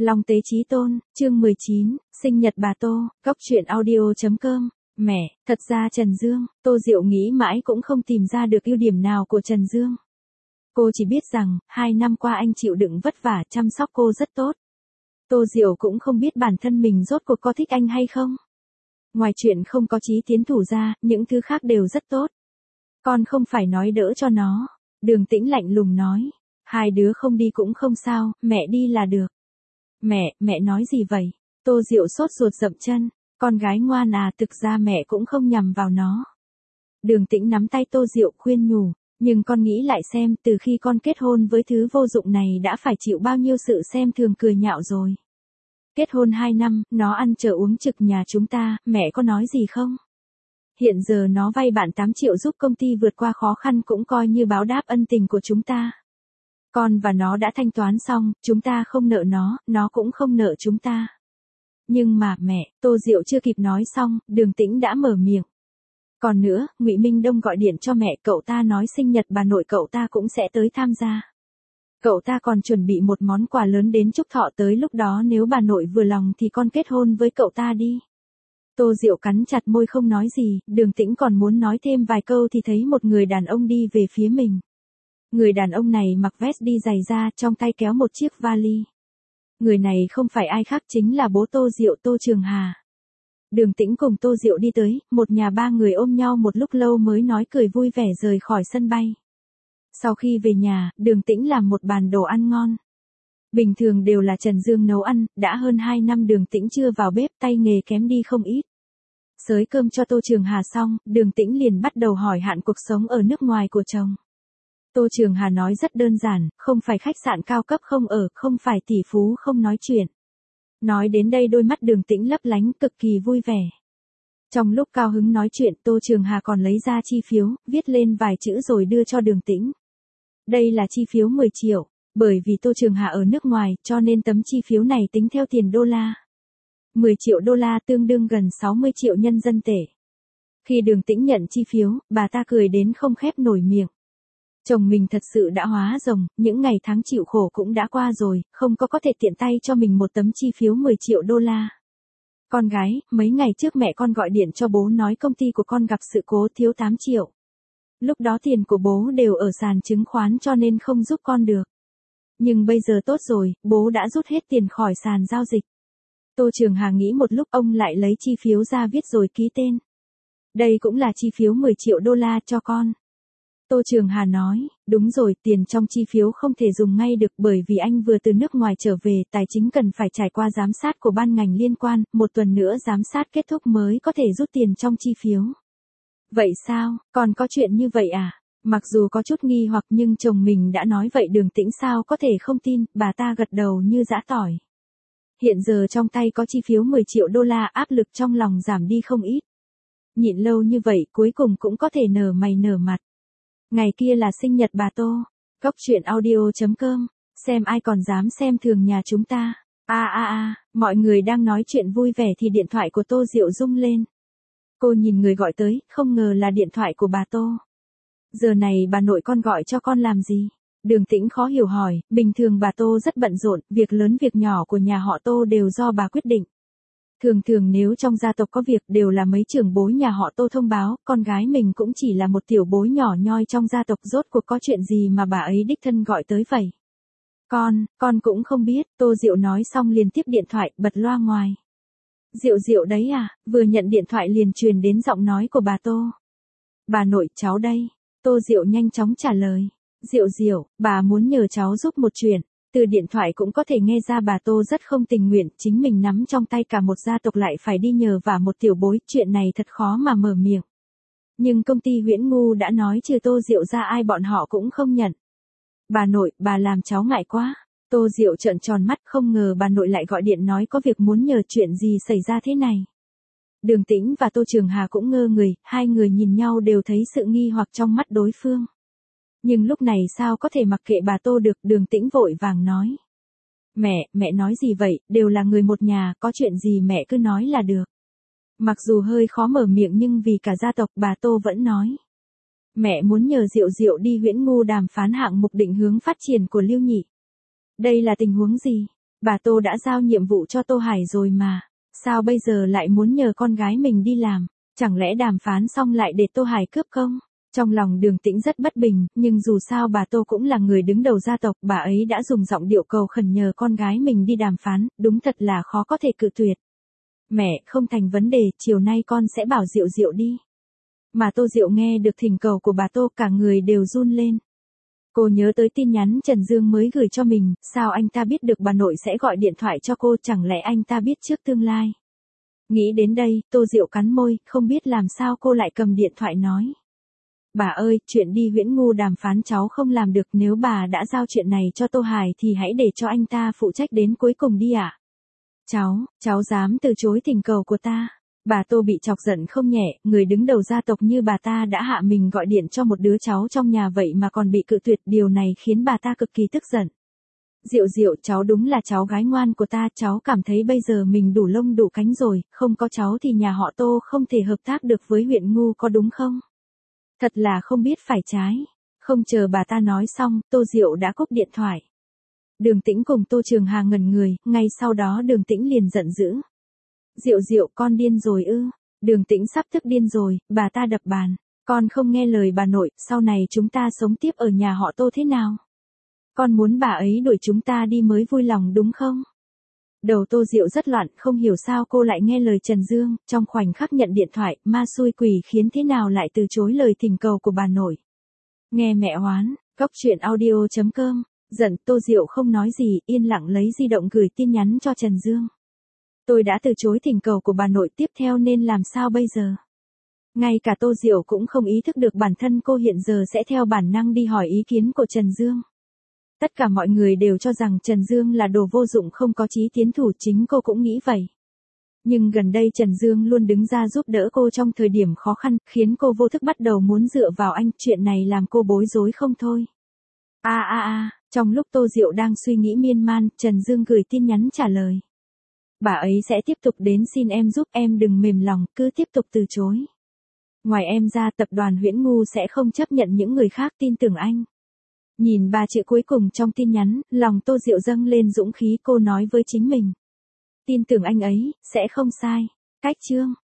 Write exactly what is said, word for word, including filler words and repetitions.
Long Tế Chí Tôn, chương mười chín, sinh nhật bà Tô, góc truyện audio chấm com. Mẹ, thật ra Trần Dương, Tô Diệu nghĩ mãi cũng không tìm ra được ưu điểm nào của Trần Dương. Cô chỉ biết rằng, hai năm qua anh chịu đựng vất vả chăm sóc cô rất tốt. Tô Diệu cũng không biết bản thân mình rốt cuộc có thích anh hay không. Ngoài chuyện không có chí tiến thủ ra, những thứ khác đều rất tốt. Con không phải nói đỡ cho nó. Đường Tĩnh lạnh lùng nói. Hai đứa không đi cũng không sao, mẹ đi là được. Mẹ, mẹ nói gì vậy? Tô Diệu sốt ruột dậm chân. Con gái ngoan à, thực ra mẹ cũng không nhằm vào nó. Đường Tĩnh nắm tay Tô Diệu khuyên nhủ. Nhưng con nghĩ lại xem, từ khi con kết hôn với thứ vô dụng này đã phải chịu bao nhiêu sự xem thường cười nhạo rồi. Kết hôn hai năm, nó ăn chờ uống trực nhà chúng ta, mẹ có nói gì không? Hiện giờ nó vay bạn tám triệu giúp công ty vượt qua khó khăn cũng coi như báo đáp ân tình của chúng ta. Con và nó đã thanh toán xong, chúng ta không nợ nó, nó cũng không nợ chúng ta. Nhưng mà mẹ, Tô Diệu chưa kịp nói xong, Đường Tĩnh đã mở miệng. Còn nữa, Ngụy Minh Đông gọi điện cho mẹ, cậu ta nói sinh nhật bà nội cậu ta cũng sẽ tới tham gia. Cậu ta còn chuẩn bị một món quà lớn đến chúc thọ, tới lúc đó nếu bà nội vừa lòng thì con kết hôn với cậu ta đi. Tô Diệu cắn chặt môi không nói gì, Đường Tĩnh còn muốn nói thêm vài câu thì thấy một người đàn ông đi về phía mình. Người đàn ông này mặc vest đi giày da, trong tay kéo một chiếc vali. Người này không phải ai khác chính là bố Tô Diệu, Tô Trường Hà. Đường Tĩnh cùng Tô Diệu đi tới, một nhà ba người ôm nhau một lúc lâu mới nói cười vui vẻ rời khỏi sân bay. Sau khi về nhà, Đường Tĩnh làm một bàn đồ ăn ngon. Bình thường đều là Trần Dương nấu ăn, đã hơn hai năm Đường Tĩnh chưa vào bếp, tay nghề kém đi không ít. Xới cơm cho Tô Trường Hà xong, Đường Tĩnh liền bắt đầu hỏi hạn cuộc sống ở nước ngoài của chồng. Tô Trường Hà nói rất đơn giản, không phải khách sạn cao cấp không ở, không phải tỷ phú không nói chuyện. Nói đến đây đôi mắt Đường Tĩnh lấp lánh cực kỳ vui vẻ. Trong lúc cao hứng nói chuyện, Tô Trường Hà còn lấy ra chi phiếu, viết lên vài chữ rồi đưa cho Đường Tĩnh. Đây là chi phiếu mười triệu, bởi vì Tô Trường Hà ở nước ngoài, cho nên tấm chi phiếu này tính theo tiền đô la. mười triệu đô la tương đương gần sáu mươi triệu nhân dân tệ. Khi Đường Tĩnh nhận chi phiếu, bà ta cười đến không khép nổi miệng. Chồng mình thật sự đã hóa rồng, những ngày tháng chịu khổ cũng đã qua rồi, không có có thể tiện tay cho mình một tấm chi phiếu mười triệu đô la. Con gái, mấy ngày trước mẹ con gọi điện cho bố nói công ty của con gặp sự cố thiếu tám triệu. Lúc đó tiền của bố đều ở sàn chứng khoán cho nên không giúp con được. Nhưng bây giờ tốt rồi, bố đã rút hết tiền khỏi sàn giao dịch. Tô Trường Hà nghĩ một lúc, ông lại lấy chi phiếu ra viết rồi ký tên. Đây cũng là chi phiếu mười triệu đô la cho con. Tô Trường Hà nói, đúng rồi, tiền trong chi phiếu không thể dùng ngay được bởi vì anh vừa từ nước ngoài trở về, tài chính cần phải trải qua giám sát của ban ngành liên quan, một tuần nữa giám sát kết thúc mới có thể rút tiền trong chi phiếu. Vậy sao, còn có chuyện như vậy à? Mặc dù có chút nghi hoặc nhưng chồng mình đã nói vậy, Đường Tĩnh sao có thể không tin, bà ta gật đầu như giã tỏi. Hiện giờ trong tay có chi phiếu mười triệu đô la, áp lực trong lòng giảm đi không ít. Nhịn lâu như vậy cuối cùng cũng có thể nở mày nở mặt. Ngày kia là sinh nhật bà Tô. Góc truyện audio chấm com. Xem ai còn dám xem thường nhà chúng ta. A a a, mọi người đang nói chuyện vui vẻ thì điện thoại của Tô Diệu rung lên. Cô nhìn người gọi tới, không ngờ là điện thoại của bà Tô. Giờ này bà nội con gọi cho con làm gì? Đường Tĩnh khó hiểu hỏi, bình thường bà Tô rất bận rộn, việc lớn việc nhỏ của nhà họ Tô đều do bà quyết định. Thường thường nếu trong gia tộc có việc đều là mấy trưởng bối nhà họ Tô thông báo, con gái mình cũng chỉ là một tiểu bối nhỏ nhoi trong gia tộc, rốt cuộc có chuyện gì mà bà ấy đích thân gọi tới vậy? Con, con cũng không biết, Tô Diệu nói xong liền tiếp điện thoại, bật loa ngoài. Diệu Diệu đấy à, vừa nhận điện thoại liền truyền đến giọng nói của bà Tô. Bà nội, cháu đây. Tô Diệu nhanh chóng trả lời. Diệu Diệu, bà muốn nhờ cháu giúp một chuyện. Từ điện thoại cũng có thể nghe ra bà Tô rất không tình nguyện, chính mình nắm trong tay cả một gia tộc lại phải đi nhờ vả một tiểu bối, chuyện này thật khó mà mở miệng. Nhưng công ty Huyễn Ngu đã nói trừ Tô Diệu ra ai bọn họ cũng không nhận. Bà nội, bà làm cháu ngại quá. Tô Diệu trợn tròn mắt, không ngờ bà nội lại gọi điện nói có việc muốn nhờ, chuyện gì xảy ra thế này. Đường Tĩnh và Tô Trường Hà cũng ngơ người, hai người nhìn nhau đều thấy sự nghi hoặc trong mắt đối phương. Nhưng lúc này sao có thể mặc kệ bà Tô được, Đường Tĩnh vội vàng nói. Mẹ, mẹ nói gì vậy, đều là người một nhà, có chuyện gì mẹ cứ nói là được. Mặc dù hơi khó mở miệng nhưng vì cả gia tộc, bà Tô vẫn nói. Mẹ muốn nhờ Diệu Diệu đi Huyễn Ngu đàm phán hạng mục định hướng phát triển của Lưu Nhị. Đây là tình huống gì? Bà Tô đã giao nhiệm vụ cho Tô Hải rồi mà. Sao bây giờ lại muốn nhờ con gái mình đi làm? Chẳng lẽ đàm phán xong lại để Tô Hải cướp công? Trong lòng Đường Tĩnh rất bất bình, nhưng dù sao bà Tô cũng là người đứng đầu gia tộc, bà ấy đã dùng giọng điệu cầu khẩn nhờ con gái mình đi đàm phán, đúng thật là khó có thể cự tuyệt. Mẹ, không thành vấn đề, chiều nay con sẽ bảo Diệu Diệu đi. Mà Tô Diệu nghe được thỉnh cầu của bà Tô, cả người đều run lên. Cô nhớ tới tin nhắn Trần Dương mới gửi cho mình, sao anh ta biết được bà nội sẽ gọi điện thoại cho cô, chẳng lẽ anh ta biết trước tương lai. Nghĩ đến đây, Tô Diệu cắn môi, không biết làm sao cô lại cầm điện thoại nói. Bà ơi, chuyện đi Huyễn Ngu đàm phán cháu không làm được, nếu bà đã giao chuyện này cho Tô Hải thì hãy để cho anh ta phụ trách đến cuối cùng đi ạ. À? Cháu, cháu dám từ chối thỉnh cầu của ta. Bà Tô bị chọc giận không nhẹ, người đứng đầu gia tộc như bà ta đã hạ mình gọi điện cho một đứa cháu trong nhà vậy mà còn bị cự tuyệt, điều này khiến bà ta cực kỳ tức giận. Diệu Diệu, cháu đúng là cháu gái ngoan của ta, cháu cảm thấy bây giờ mình đủ lông đủ cánh rồi, không có cháu thì nhà họ Tô không thể hợp tác được với huyện Ngu, có đúng không? Thật là không biết phải trái. Không chờ bà ta nói xong, Tô Diệu đã cúp điện thoại. Đường Tĩnh cùng Tô Trường Hà ngẩn người, ngay sau đó Đường Tĩnh liền giận dữ. Diệu Diệu, con điên rồi ư? Đường Tĩnh sắp tức điên rồi, bà ta đập bàn. Con không nghe lời bà nội, sau này chúng ta sống tiếp ở nhà họ Tô thế nào? Con muốn bà ấy đuổi chúng ta đi mới vui lòng đúng không? Đầu Tô Diệu rất loạn, không hiểu sao cô lại nghe lời Trần Dương, trong khoảnh khắc nhận điện thoại, ma xui quỷ khiến thế nào lại từ chối lời thỉnh cầu của bà nội. Nghe mẹ oán, cóc truyện audio chấm com, giận Tô Diệu không nói gì, yên lặng lấy di động gửi tin nhắn cho Trần Dương. Tôi đã từ chối thỉnh cầu của bà nội, tiếp theo nên làm sao bây giờ? Ngay cả Tô Diệu cũng không ý thức được bản thân cô hiện giờ sẽ theo bản năng đi hỏi ý kiến của Trần Dương. Tất cả mọi người đều cho rằng Trần Dương là đồ vô dụng không có chí tiến thủ, chính cô cũng nghĩ vậy. Nhưng gần đây Trần Dương luôn đứng ra giúp đỡ cô trong thời điểm khó khăn, khiến cô vô thức bắt đầu muốn dựa vào anh, chuyện này làm cô bối rối không thôi. A a a, trong lúc Tô Diệu đang suy nghĩ miên man, Trần Dương gửi tin nhắn trả lời. Bà ấy sẽ tiếp tục đến xin em giúp, em đừng mềm lòng, cứ tiếp tục từ chối. Ngoài em ra, tập đoàn Huyễn Ngu sẽ không chấp nhận những người khác, tin tưởng anh. Nhìn ba chữ cuối cùng trong tin nhắn, lòng Tô Diệu dâng lên dũng khí, cô nói với chính mình. Tin tưởng anh ấy, sẽ không sai. Cách chương.